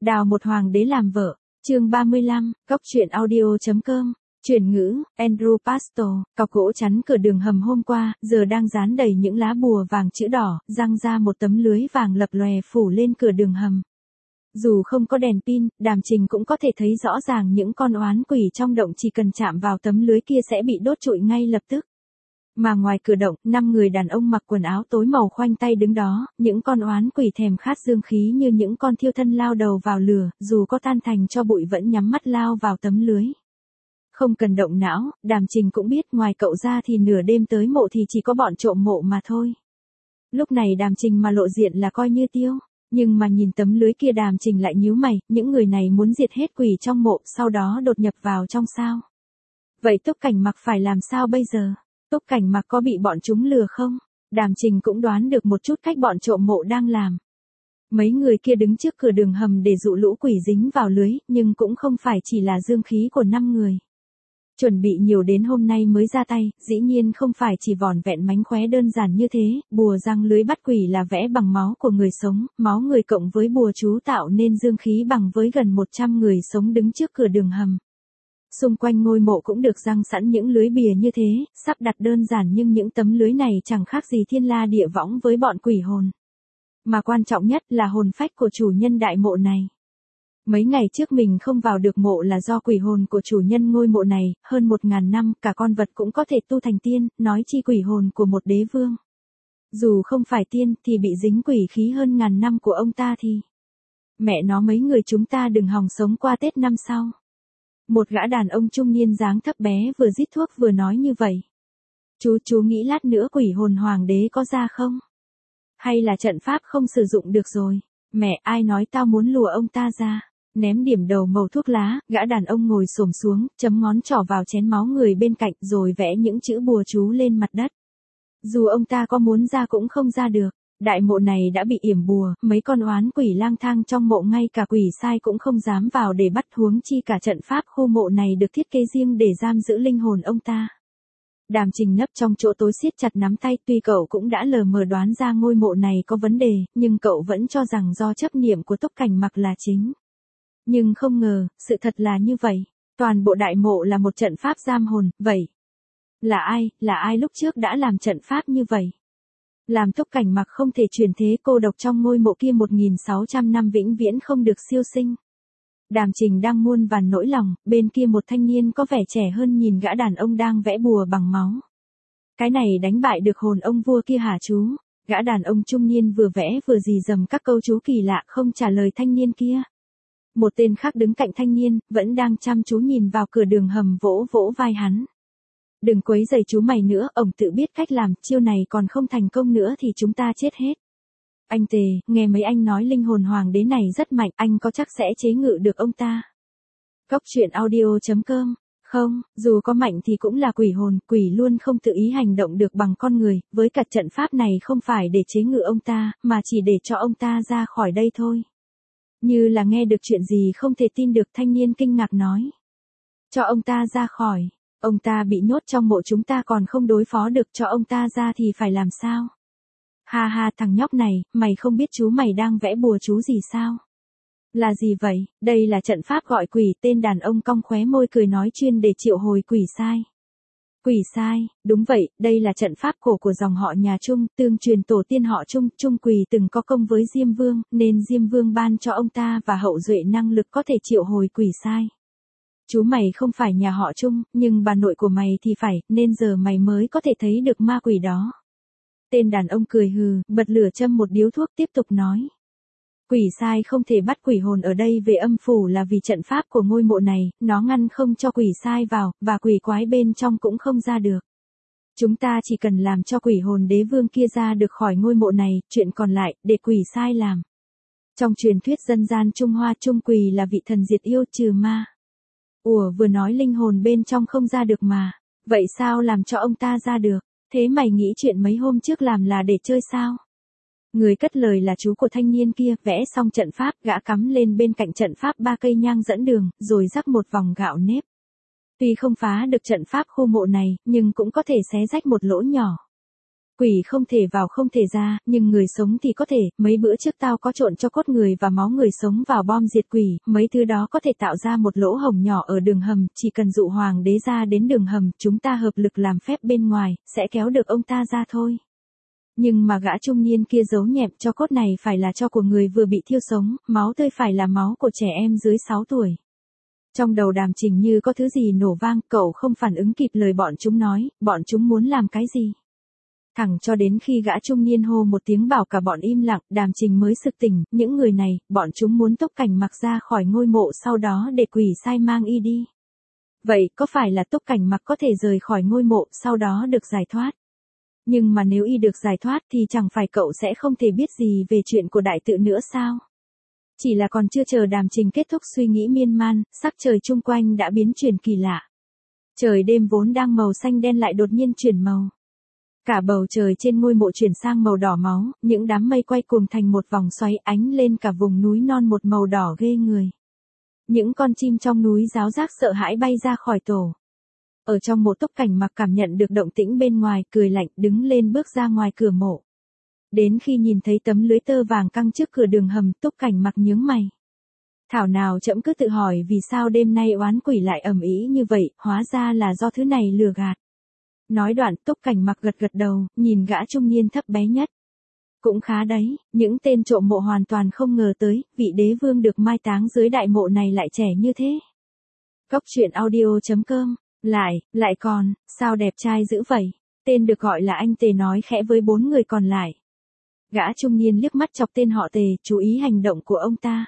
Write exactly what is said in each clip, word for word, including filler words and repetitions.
Đào một hoàng đế làm vợ, chương ba mươi lăm, góc truyện audio chấm com. Chuyển ngữ, Andrew Pastor, cọc gỗ chắn cửa đường hầm hôm qua, giờ đang dán đầy những lá bùa vàng chữ đỏ, răng ra một tấm lưới vàng lập lòe phủ lên cửa đường hầm. Dù không có đèn pin, Đàm Trình cũng có thể thấy rõ ràng những con oán quỷ trong động chỉ cần chạm vào tấm lưới kia sẽ bị đốt trụi ngay lập tức. Mà ngoài cửa động, năm người đàn ông mặc quần áo tối màu khoanh tay đứng đó, những con oán quỷ thèm khát dương khí như những con thiêu thân lao đầu vào lửa, dù có tan thành cho bụi vẫn nhắm mắt lao vào tấm lưới. Không cần động não, Đàm Trình cũng biết ngoài cậu ra thì nửa đêm tới mộ thì chỉ có bọn trộm mộ mà thôi. Lúc này Đàm Trình mà lộ diện là coi như tiêu, nhưng mà nhìn tấm lưới kia Đàm Trình lại nhíu mày, những người này muốn diệt hết quỷ trong mộ, sau đó đột nhập vào trong sao. Vậy Túc Cảnh Mặc phải làm sao bây giờ? Túc Cảnh Mặc có bị bọn chúng lừa không? Đàm Trình cũng đoán được một chút cách bọn trộm mộ đang làm. Mấy người kia đứng trước cửa đường hầm để dụ lũ quỷ dính vào lưới, nhưng cũng không phải chỉ là dương khí của năm người. Chuẩn bị nhiều đến hôm nay mới ra tay, dĩ nhiên không phải chỉ vỏn vẹn mánh khóe đơn giản như thế, bùa răng lưới bắt quỷ là vẽ bằng máu của người sống, máu người cộng với bùa chú tạo nên dương khí bằng với gần một trăm người sống đứng trước cửa đường hầm. Xung quanh ngôi mộ cũng được răng sẵn những lưới bìa như thế, sắp đặt đơn giản nhưng những tấm lưới này chẳng khác gì thiên la địa võng với bọn quỷ hồn. Mà quan trọng nhất là hồn phách của chủ nhân đại mộ này. Mấy ngày trước mình không vào được mộ là do quỷ hồn của chủ nhân ngôi mộ này, hơn một ngàn năm, cả con vật cũng có thể tu thành tiên, nói chi quỷ hồn của một đế vương. Dù không phải tiên thì bị dính quỷ khí hơn ngàn năm của ông ta thì... Mẹ nó mấy người chúng ta đừng hòng sống qua Tết năm sau. Một gã đàn ông trung niên dáng thấp bé vừa rít thuốc vừa nói như vậy. Chú chú nghĩ lát nữa quỷ hồn hoàng đế có ra không? Hay là trận pháp không sử dụng được rồi? Mẹ ai nói tao muốn lùa ông ta ra? Ném điểm đầu màu thuốc lá, gã đàn ông ngồi xổm xuống, chấm ngón trỏ vào chén máu người bên cạnh rồi vẽ những chữ bùa chú lên mặt đất. Dù ông ta có muốn ra cũng không ra được. Đại mộ này đã bị yểm bùa, mấy con oán quỷ lang thang trong mộ ngay cả quỷ sai cũng không dám vào để bắt, huống chi cả trận pháp khu mộ này được thiết kế riêng để giam giữ linh hồn ông ta. Đàm Trình nấp trong chỗ tối siết chặt nắm tay, tuy cậu cũng đã lờ mờ đoán ra ngôi mộ này có vấn đề, nhưng cậu vẫn cho rằng do chấp niệm của Túc Cảnh Mặc là chính. Nhưng không ngờ, sự thật là như vậy. Toàn bộ đại mộ là một trận pháp giam hồn, vậy. Là ai, là ai lúc trước đã làm trận pháp như vậy? Làm Túc Cảnh Mặc không thể chuyển thế cô độc trong ngôi mộ kia một nghìn sáu trăm năm vĩnh viễn không được siêu sinh. Đàm Trình đang muôn vàn nỗi lòng, bên kia một thanh niên có vẻ trẻ hơn nhìn gã đàn ông đang vẽ bùa bằng máu. Cái này đánh bại được hồn ông vua kia hả chú? Gã đàn ông trung niên vừa vẽ vừa rì rầm các câu chú kỳ lạ không trả lời thanh niên kia. Một tên khác đứng cạnh thanh niên, vẫn đang chăm chú nhìn vào cửa đường hầm vỗ vỗ vai hắn. Đừng quấy rầy chú mày nữa, ổng tự biết cách làm, chiêu này còn không thành công nữa thì chúng ta chết hết. Anh Tề, nghe mấy anh nói linh hồn hoàng đế này rất mạnh, anh có chắc sẽ chế ngự được ông ta? Góc truyện audio chấm com. Không, dù có mạnh thì cũng là quỷ hồn, quỷ luôn không tự ý hành động được bằng con người, với cả trận pháp này không phải để chế ngự ông ta, mà chỉ để cho ông ta ra khỏi đây thôi. Như là nghe được chuyện gì không thể tin được, thanh niên kinh ngạc nói. Cho ông ta ra khỏi, ông ta bị nhốt trong mộ chúng ta còn không đối phó được, cho ông ta ra thì phải làm sao? Ha ha, thằng nhóc này, mày không biết chú mày đang vẽ bùa chú gì sao? Là gì vậy? Đây là trận pháp gọi quỷ, tên đàn ông cong khóe môi cười nói chuyên để triệu hồi quỷ sai. Quỷ sai, đúng vậy, đây là trận pháp cổ của dòng họ nhà Trung, tương truyền tổ tiên họ Trung, Trung Quỳ từng có công với Diêm Vương, nên Diêm Vương ban cho ông ta và hậu duệ năng lực có thể triệu hồi quỷ sai. Chú mày không phải nhà họ Trung, nhưng bà nội của mày thì phải, nên giờ mày mới có thể thấy được ma quỷ đó. Tên đàn ông cười hừ, bật lửa châm một điếu thuốc tiếp tục nói. Quỷ sai không thể bắt quỷ hồn ở đây về âm phủ là vì trận pháp của ngôi mộ này, nó ngăn không cho quỷ sai vào, và quỷ quái bên trong cũng không ra được. Chúng ta chỉ cần làm cho quỷ hồn đế vương kia ra được khỏi ngôi mộ này, chuyện còn lại, để quỷ sai làm. Trong truyền thuyết dân gian Trung Hoa, Trung Quỳ là vị thần diệt yêu trừ ma. Ủa, vừa nói linh hồn bên trong không ra được mà, vậy sao làm cho ông ta ra được? Thế mày nghĩ chuyện mấy hôm trước làm là để chơi sao? Người cất lời là chú của thanh niên kia, vẽ xong trận pháp, gã cắm lên bên cạnh trận pháp ba cây nhang dẫn đường, rồi rắc một vòng gạo nếp. Tuy không phá được trận pháp khu mộ này, nhưng cũng có thể xé rách một lỗ nhỏ. Quỷ không thể vào không thể ra, nhưng người sống thì có thể, mấy bữa trước tao có trộn cho cốt người và máu người sống vào bom diệt quỷ, mấy thứ đó có thể tạo ra một lỗ hổng nhỏ ở đường hầm, chỉ cần dụ hoàng đế ra đến đường hầm, chúng ta hợp lực làm phép bên ngoài, sẽ kéo được ông ta ra thôi. Nhưng mà gã trung niên kia giấu nhẹm, cho cốt này phải là cho của người vừa bị thiêu sống, máu tươi phải là máu của trẻ em dưới sáu tuổi. Trong đầu Đàm Trình như có thứ gì nổ vang, cậu không phản ứng kịp lời bọn chúng nói, bọn chúng muốn làm cái gì. Thẳng cho đến khi gã trung niên hô một tiếng bảo cả bọn im lặng, Đàm Trình mới sực tỉnh, những người này, bọn chúng muốn Túc Cảnh Mặc ra khỏi ngôi mộ sau đó để quỷ sai mang y đi. Vậy có phải là Túc Cảnh Mặc có thể rời khỏi ngôi mộ sau đó được giải thoát? Nhưng mà nếu y được giải thoát thì chẳng phải cậu sẽ không thể biết gì về chuyện của đại tự nữa sao? Chỉ là còn chưa chờ Đàm Trình kết thúc suy nghĩ miên man, sắc trời chung quanh đã biến chuyển kỳ lạ. Trời đêm vốn đang màu xanh đen lại đột nhiên chuyển màu. Cả bầu trời trên ngôi mộ chuyển sang màu đỏ máu, những đám mây quay cuồng thành một vòng xoáy ánh lên cả vùng núi non một màu đỏ ghê người. Những con chim trong núi ráo rác sợ hãi bay ra khỏi tổ. Ở trong mộ Túc Cảnh Mặc cảm nhận được động tĩnh bên ngoài, cười lạnh, đứng lên bước ra ngoài cửa mộ. Đến khi nhìn thấy tấm lưới tơ vàng căng trước cửa đường hầm, Túc Cảnh Mặc nhướng mày. Thảo nào trẫm cứ tự hỏi vì sao đêm nay oán quỷ lại ầm ĩ như vậy, hóa ra là do thứ này lừa gạt. Nói đoạn, Túc Cảnh Mặc gật gật đầu, nhìn gã trung niên thấp bé nhất. Cũng khá đấy, những tên trộm mộ hoàn toàn không ngờ tới, vị đế vương được mai táng dưới đại mộ này lại trẻ như thế. Cốc truyện audio chấm com. Lại, lại còn, sao đẹp trai dữ vậy? Tên được gọi là anh Tề nói khẽ với bốn người còn lại. Gã trung niên liếc mắt chọc tên họ Tề, chú ý hành động của ông ta.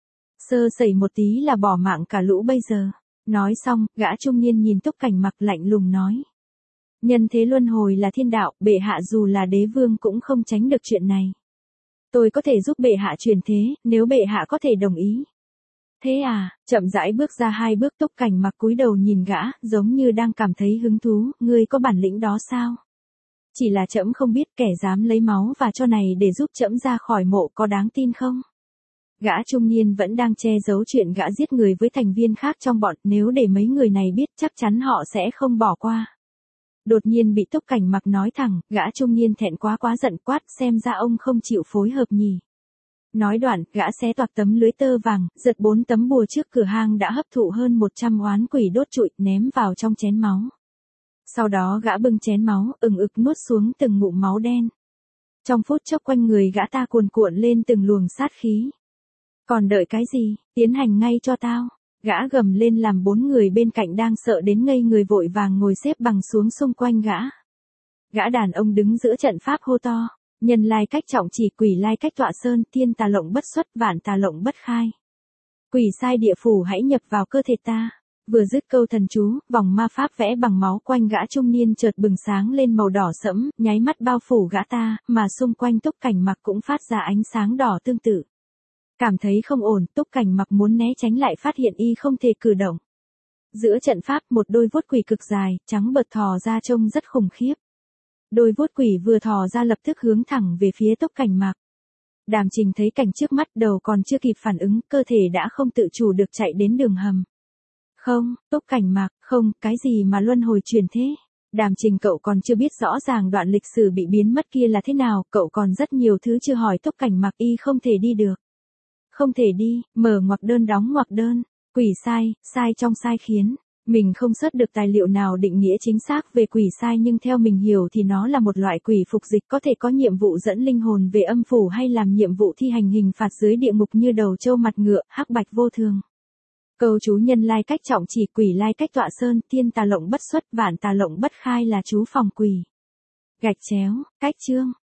Sơ sẩy một tí là bỏ mạng cả lũ bây giờ. Nói xong, gã trung niên nhìn Túc Cảnh Mặc lạnh lùng nói. Nhân thế luân hồi là thiên đạo, bệ hạ dù là đế vương cũng không tránh được chuyện này. Tôi có thể giúp bệ hạ truyền thế, nếu bệ hạ có thể đồng ý. Thế à, chậm rãi bước ra hai bước. Túc Cảnh Mặc cúi đầu nhìn gã, giống như đang cảm thấy hứng thú, ngươi có bản lĩnh đó sao? Chỉ là trẫm không biết kẻ dám lấy máu và cho này để giúp trẫm ra khỏi mộ có đáng tin không? Gã trung niên vẫn đang che giấu chuyện gã giết người với thành viên khác trong bọn, nếu để mấy người này biết chắc chắn họ sẽ không bỏ qua. Đột nhiên bị Túc Cảnh Mặc nói thẳng, gã trung niên thẹn quá quá giận quát, xem ra ông không chịu phối hợp nhỉ. Nói đoạn, gã xé toạc tấm lưới tơ vàng, giật bốn tấm bùa trước cửa hang đã hấp thụ hơn một trăm oán quỷ đốt trụi, ném vào trong chén máu. Sau đó gã bưng chén máu, ừng ực nuốt xuống từng ngụm máu đen. Trong phút chốc quanh người gã ta cuồn cuộn lên từng luồng sát khí. Còn đợi cái gì, tiến hành ngay cho tao. Gã gầm lên làm bốn người bên cạnh đang sợ đến ngây người vội vàng ngồi xếp bằng xuống xung quanh gã. Gã đàn ông đứng giữa trận pháp hô to. Nhân lai cách trọng chỉ, quỷ lai cách tọa sơn, thiên tà lộng bất xuất, vạn tà lộng bất khai. Quỷ sai địa phủ hãy nhập vào cơ thể ta. Vừa dứt câu thần chú, vòng ma pháp vẽ bằng máu quanh gã trung niên chợt bừng sáng lên màu đỏ sẫm, nháy mắt bao phủ gã ta, mà xung quanh Túc Cảnh Mặc cũng phát ra ánh sáng đỏ tương tự. Cảm thấy không ổn, Túc Cảnh Mặc muốn né tránh lại phát hiện y không thể cử động. Giữa trận pháp một đôi vuốt quỷ cực dài, trắng bợt thò ra trông rất khủng khiếp. Đôi vuốt quỷ vừa thò ra lập tức hướng thẳng về phía Túc Cảnh Mặc. Đàm Trình thấy cảnh trước mắt đầu còn chưa kịp phản ứng, cơ thể đã không tự chủ được chạy đến đường hầm. Không, Túc Cảnh Mặc, không, cái gì mà luân hồi chuyển thế? Đàm Trình cậu còn chưa biết rõ ràng đoạn lịch sử bị biến mất kia là thế nào, cậu còn rất nhiều thứ chưa hỏi. Túc Cảnh Mặc y không thể đi được. Không thể đi, mở ngoặc đơn đóng ngoặc đơn, quỷ sai, sai trong sai khiến. Mình không search được tài liệu nào định nghĩa chính xác về quỷ sai, nhưng theo mình hiểu thì nó là một loại quỷ phục dịch có thể có nhiệm vụ dẫn linh hồn về âm phủ hay làm nhiệm vụ thi hành hình phạt dưới địa ngục như đầu trâu mặt ngựa, hắc bạch vô thường. Câu chú nhân lai cách trọng chỉ, quỷ lai cách tọa sơn, thiên tà lộng bất xuất, vạn tà lộng bất khai là chú phòng quỷ. Gạch chéo, cách chương.